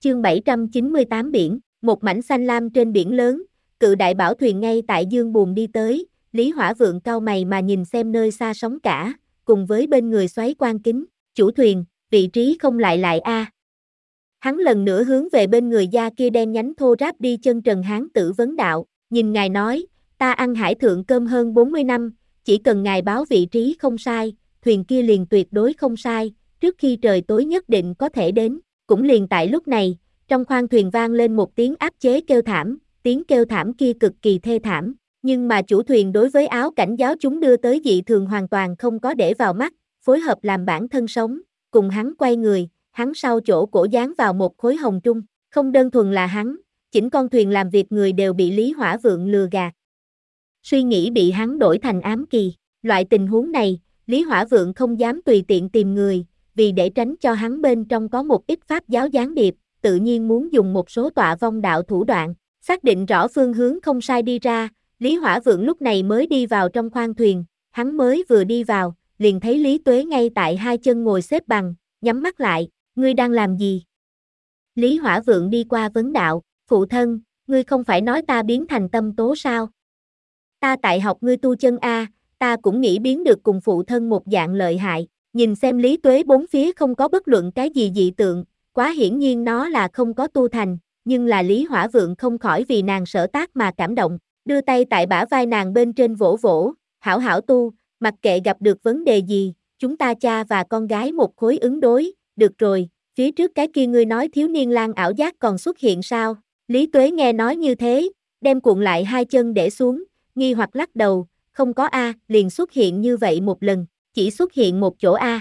Chương 798 biển, một mảnh xanh lam trên biển lớn, cự đại bảo thuyền ngay tại dương buồm đi tới, Lý Hỏa Vượng cau mày mà nhìn xem nơi xa sóng cả, cùng với bên người xoáy quan kính, chủ thuyền, vị trí không lại a. Hắn lần nữa hướng về bên người da kia đen nhánh thô ráp đi chân trần hán tử vấn đạo, nhìn ngài nói, ta ăn hải thượng cơm hơn 40 năm, chỉ cần ngài báo vị trí không sai, thuyền kia liền tuyệt đối không sai, trước khi trời tối nhất định có thể đến. Cũng liền tại lúc này, trong khoang thuyền vang lên một tiếng áp chế kêu thảm, tiếng kêu thảm kia cực kỳ thê thảm, nhưng mà chủ thuyền đối với áo cảnh giáo chúng đưa tới dị thường hoàn toàn không có để vào mắt, phối hợp làm bản thân sống, cùng hắn quay người, hắn sau chỗ cổ dán vào một khối hồng trung, không đơn thuần là hắn, chỉnh con thuyền làm việc người đều bị Lý Hỏa Vượng lừa gạt. Suy nghĩ bị hắn đổi thành ám kỳ, loại tình huống này, Lý Hỏa Vượng không dám tùy tiện tìm người, vì để tránh cho hắn bên trong có một ít pháp giáo gián điệp, tự nhiên muốn dùng một số tọa vong đạo thủ đoạn, xác định rõ phương hướng không sai đi ra, Lý Hỏa Vượng lúc này mới đi vào trong khoang thuyền, hắn mới vừa đi vào, liền thấy Lý Tuế ngay tại hai chân ngồi xếp bằng, nhắm mắt lại, ngươi đang làm gì? Lý Hỏa Vượng đi qua vấn đạo, phụ thân, ngươi không phải nói ta biến thành tâm tố sao? Ta tại học ngươi tu chân a, ta cũng nghĩ biến được cùng phụ thân một dạng lợi hại. Nhìn xem Lý Tuế bốn phía không có bất luận cái gì dị tượng, quá hiển nhiên nó là không có tu thành, nhưng là Lý Hỏa Vượng không khỏi vì nàng sở tác mà cảm động, đưa tay tại bả vai nàng bên trên vỗ vỗ, hảo hảo tu, mặc kệ gặp được vấn đề gì, chúng ta cha và con gái một khối ứng đối, được rồi, phía trước cái kia ngươi nói thiếu niên lang ảo giác còn xuất hiện sao? Lý Tuế nghe nói như thế, đem cuộn lại hai chân để xuống, nghi hoặc lắc đầu, không có a, liền xuất hiện như vậy một lần. Chỉ xuất hiện một chỗ a.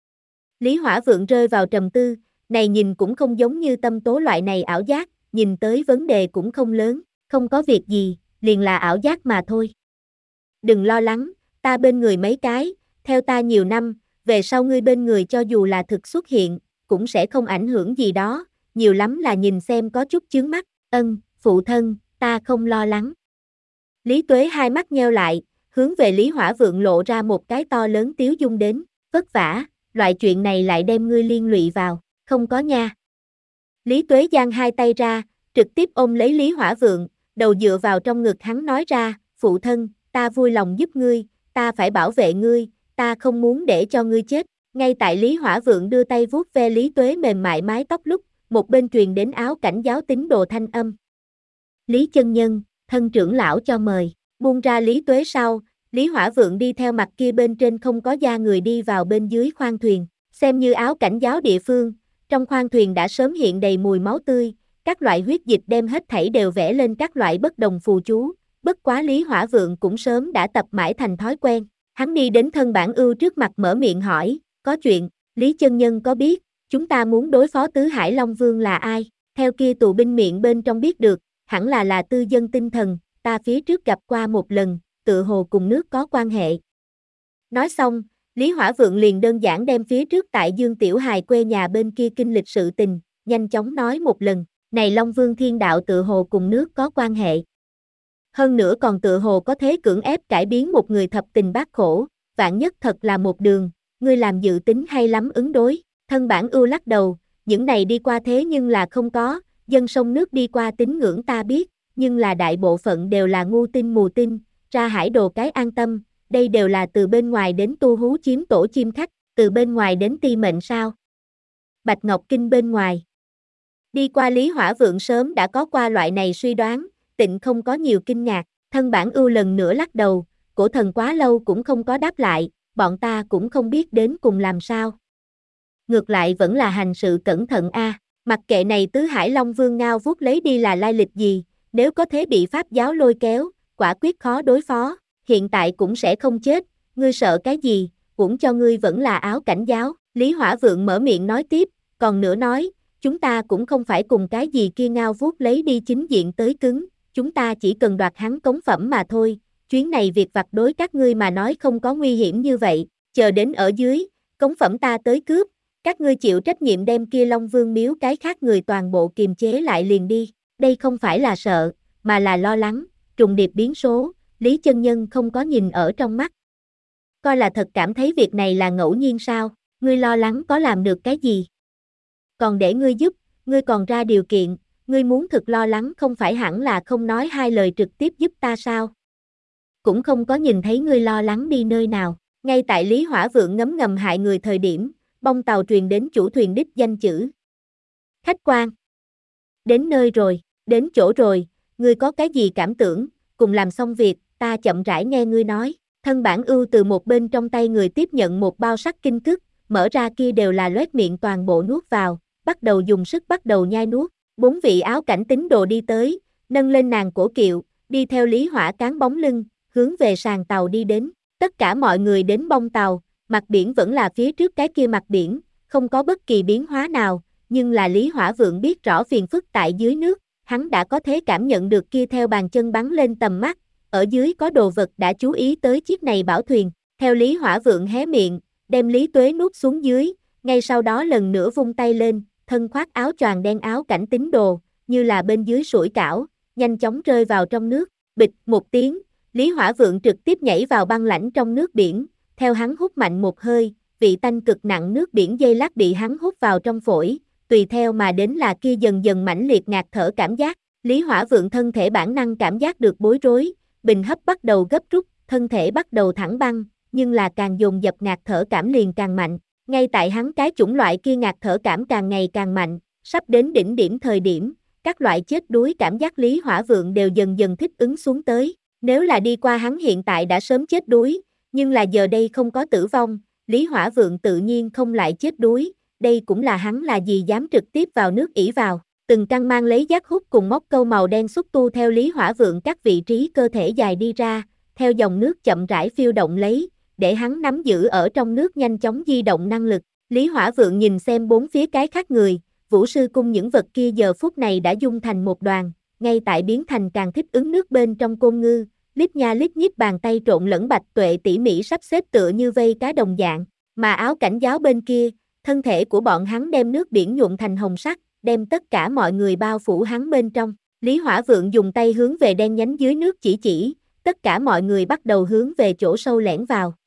Lý Hỏa Vượng rơi vào trầm tư, này nhìn cũng không giống như tâm tố loại này ảo giác, nhìn tới vấn đề cũng không lớn, không có việc gì, liền là ảo giác mà thôi. Đừng lo lắng, ta bên người mấy cái, theo ta nhiều năm, về sau ngươi bên người cho dù là thực xuất hiện, cũng sẽ không ảnh hưởng gì đó, nhiều lắm là nhìn xem có chút chướng mắt, phụ thân, ta không lo lắng. Lý Tuế hai mắt nheo lại, hướng về Lý Hỏa Vượng lộ ra một cái to lớn tiếu dung đến, vất vả, loại chuyện này lại đem ngươi liên lụy vào, không có nha. Lý Tuế giang hai tay ra, trực tiếp ôm lấy Lý Hỏa Vượng, đầu dựa vào trong ngực hắn nói ra, phụ thân, ta vui lòng giúp ngươi, ta phải bảo vệ ngươi, ta không muốn để cho ngươi chết. Ngay tại Lý Hỏa Vượng đưa tay vuốt ve Lý Tuế mềm mại mái tóc lúc, một bên truyền đến áo cảnh giáo tín đồ thanh âm. Lý chân nhân, thân trưởng lão cho mời. Buông ra Lý Tuế sau, Lý Hỏa Vượng đi theo mặt kia bên trên không có da người đi vào bên dưới khoang thuyền, xem như áo cảnh giáo địa phương, trong khoang thuyền đã sớm hiện đầy mùi máu tươi, các loại huyết dịch đem hết thảy đều vẽ lên các loại bất đồng phù chú, bất quá Lý Hỏa Vượng cũng sớm đã tập mãi thành thói quen, hắn đi đến thân bản ưu trước mặt mở miệng hỏi, có chuyện, Lý chân nhân có biết, chúng ta muốn đối phó Tứ Hải Long Vương là ai, theo kia tù binh miệng bên trong biết được, hẳn là tư dân tinh thần, ta phía trước gặp qua một lần, tựa hồ cùng nước có quan hệ. Nói xong, Lý Hỏa Vượng liền đơn giản đem phía trước tại Dương Tiểu Hài quê nhà bên kia kinh lịch sự tình, nhanh chóng nói một lần, này Long Vương Thiên Đạo tựa hồ cùng nước có quan hệ. Hơn nữa còn tựa hồ có thế cưỡng ép cải biến một người thập tình bát khổ, vạn nhất thật là một đường, ngươi làm dự tính hay lắm ứng đối, thân bản ưu lắc đầu, những này đi qua thế nhưng là không có, dân sông nước đi qua tín ngưỡng ta biết, nhưng là đại bộ phận đều là ngu tin mù tin, ra hải đồ cái an tâm, đây đều là từ bên ngoài đến tu hú chiếm tổ chim khách, từ bên ngoài đến ti mệnh sao. Bạch Ngọc Kinh bên ngoài. Đi qua Lý Hỏa Vượng sớm đã có qua loại này suy đoán, tịnh không có nhiều kinh ngạc, thân bản ưu lần nữa lắc đầu, cổ thần quá lâu cũng không có đáp lại, bọn ta cũng không biết đến cùng làm sao. Ngược lại vẫn là hành sự cẩn thận a. Mặc kệ này Tứ Hải Long Vương ngao vuốt lấy đi là lai lịch gì, nếu có thế bị pháp giáo lôi kéo, quả quyết khó đối phó, hiện tại cũng sẽ không chết, ngươi sợ cái gì, cũng cho ngươi vẫn là áo cảnh giáo, Lý Hỏa Vượng mở miệng nói tiếp, còn nữa nói, chúng ta cũng không phải cùng cái gì kia ngao vuốt lấy đi chính diện tới cứng, chúng ta chỉ cần đoạt hắn cống phẩm mà thôi, chuyến này việc vặt đối các ngươi mà nói không có nguy hiểm như vậy, chờ đến ở dưới, cống phẩm ta tới cướp, các ngươi chịu trách nhiệm đem kia Long Vương miếu cái khác người toàn bộ kiềm chế lại liền đi, đây không phải là sợ, mà là lo lắng, trùng điệp biến số, Lý chân nhân không có nhìn ở trong mắt. Coi là thật cảm thấy việc này là ngẫu nhiên sao, ngươi lo lắng có làm được cái gì? Còn để ngươi giúp, ngươi còn ra điều kiện, ngươi muốn thực lo lắng không phải hẳn là không nói hai lời trực tiếp giúp ta sao? Cũng không có nhìn thấy ngươi lo lắng đi nơi nào. Ngay tại Lý Hỏa Vượng ngấm ngầm hại người thời điểm, bong tàu truyền đến chủ thuyền đích danh chữ. Khách quan. Đến nơi rồi, đến chỗ rồi, ngươi có cái gì cảm tưởng, cùng làm xong việc, ta chậm rãi nghe ngươi nói. Thân bản ưu từ một bên trong tay người tiếp nhận một bao sắt kinh cức, mở ra kia đều là loét miệng toàn bộ nuốt vào, bắt đầu dùng sức bắt đầu nhai nuốt. 4 vị áo cảnh tín đồ đi tới, nâng lên nàng cổ kiệu, đi theo Lý Hỏa cán bóng lưng, hướng về sàn tàu đi đến. Tất cả mọi người đến bong tàu, mặt biển vẫn là phía trước cái kia mặt biển, không có bất kỳ biến hóa nào, nhưng là Lý Hỏa Vượng biết rõ phiền phức tại dưới nước, hắn đã có thể cảm nhận được kia theo bàn chân bắn lên tầm mắt, ở dưới có đồ vật đã chú ý tới chiếc này bảo thuyền. Theo Lý Hỏa Vượng hé miệng, đem Lý Tuế nuốt xuống dưới, ngay sau đó lần nữa vung tay lên, thân khoác áo choàng đen áo cảnh tín đồ, như là bên dưới sủi cảo, nhanh chóng rơi vào trong nước. Bịch một tiếng, Lý Hỏa Vượng trực tiếp nhảy vào băng lãnh trong nước biển, theo hắn hút mạnh một hơi, vị tanh cực nặng nước biển dây lát bị hắn hút vào trong phổi, tùy theo mà đến là kia dần dần mãnh liệt ngạt thở cảm giác. Lý Hỏa Vượng thân thể bản năng cảm giác được bối rối, bình hấp bắt đầu gấp rút, thân thể bắt đầu thẳng băng, nhưng là càng dồn dập ngạt thở cảm liền càng mạnh. Ngay tại hắn cái chủng loại kia ngạt thở cảm càng ngày càng mạnh, sắp đến đỉnh điểm thời điểm, các loại chết đuối cảm giác Lý Hỏa Vượng đều dần dần thích ứng xuống tới. Nếu là đi qua hắn hiện tại đã sớm chết đuối, nhưng là giờ đây không có tử vong, Lý Hỏa Vượng tự nhiên không lại chết đuối, đây cũng là hắn là gì dám trực tiếp vào nước ỷ vào. Từng căn mang lấy giác hút cùng móc câu màu đen xúc tu theo Lý Hỏa Vượng các vị trí cơ thể dài đi ra, theo dòng nước chậm rãi phiêu động lấy, để hắn nắm giữ ở trong nước nhanh chóng di động năng lực. Lý Hỏa Vượng nhìn xem bốn phía cái khác người, Vũ Sư Cung những vật kia giờ phút này đã dung thành một đoàn, ngay tại biến thành càng thích ứng nước bên trong côn ngư, lít nha lít nhít bàn tay trộn lẫn bạch tuệ tỉ mỉ sắp xếp tựa như vây cá đồng dạng, mà áo cảnh giáo bên kia, thân thể của bọn hắn đem nước biển nhuộm thành hồng sắc, đem tất cả mọi người bao phủ hắn bên trong. Lý Hỏa Vượng dùng tay hướng về đen nhánh dưới nước chỉ, tất cả mọi người bắt đầu hướng về chỗ sâu lẻn vào.